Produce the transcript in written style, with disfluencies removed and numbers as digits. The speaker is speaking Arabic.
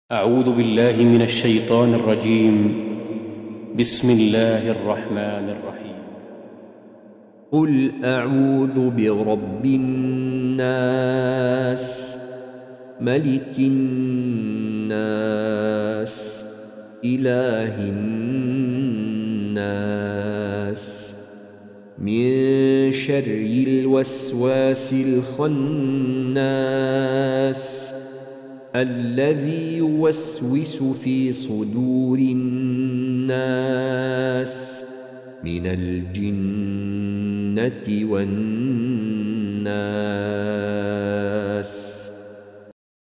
أعوذ بالله من الشيطان الرجيم. بسم الله الرحمن الرحيم. قل أعوذ برب الناس ملك الناس إله الناس من شر الوسواس الخناس الذي يوسوس في صدور الناس من الجنة والناس.